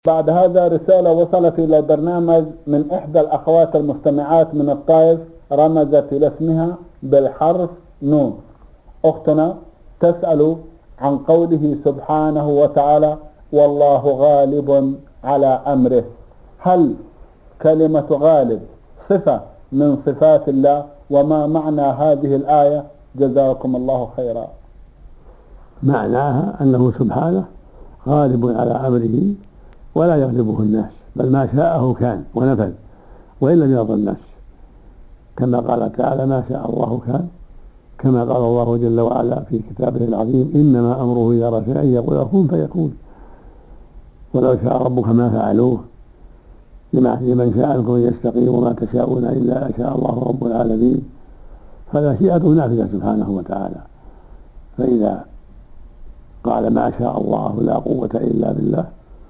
بعد هذا رسالة وصلت إلى البرنامج من إحدى الأخوات المستمعات من الطائف، رمزت إلى اسمها بالحرف نون. أختنا تسأل عن قوله سبحانه وتعالى: والله غالب على أمره. هل كلمة غالب صفة من صفات الله؟ وما معنى هذه الآية؟ جزاكم الله خيرا. معناها أنه سبحانه غالب على أمره ولا يغلبه الناس، بل ما شاءه كان ونفذ وإن لم يرضى الناس، كما قال تعالى: ما شاء الله كان، كما قال الله جل وعلا في كتابه العظيم: إنما أمره إذا أراد شيئا يقول كن فيكون، ولو شاء ربك ما فعلوه لمن شاء منكم أن يستقيم وما تشاءون إلا أن شاء الله رب العالمين. فمشيئته نافذة سبحانه وتعالى، فإذا قال ما شاء الله لا قوة إلا بالله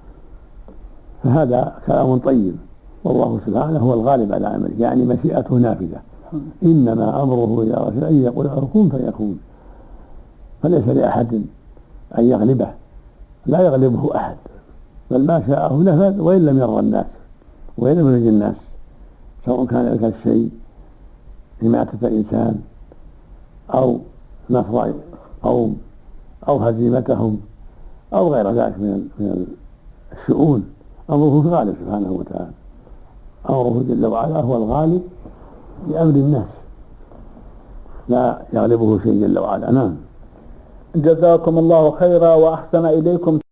فهذا كلام طيب، والله سبحانه هو الغالب على أمره، يعني مشيئته نافذة. إنما أمره إذا أراد أن يقول كن فيكون، فليس لأحد أن يغلبه، لا يغلبه أحد، بل ما شاءه نفذ وإن لم يرضى الناس وإن لم يرضى الناس، سواء كان ذلك الشيء إماتة إنسان أو نصر قوم أو هزيمتهم أو غير ذلك من الشؤون. أمره غالب سبحانه وتعالى، أمره جل وعلا هو الغالب لأمر الناس، لا يغلبه شيء جل وعلا. نعم. جزاكم الله خيرا وأحسن إليكم.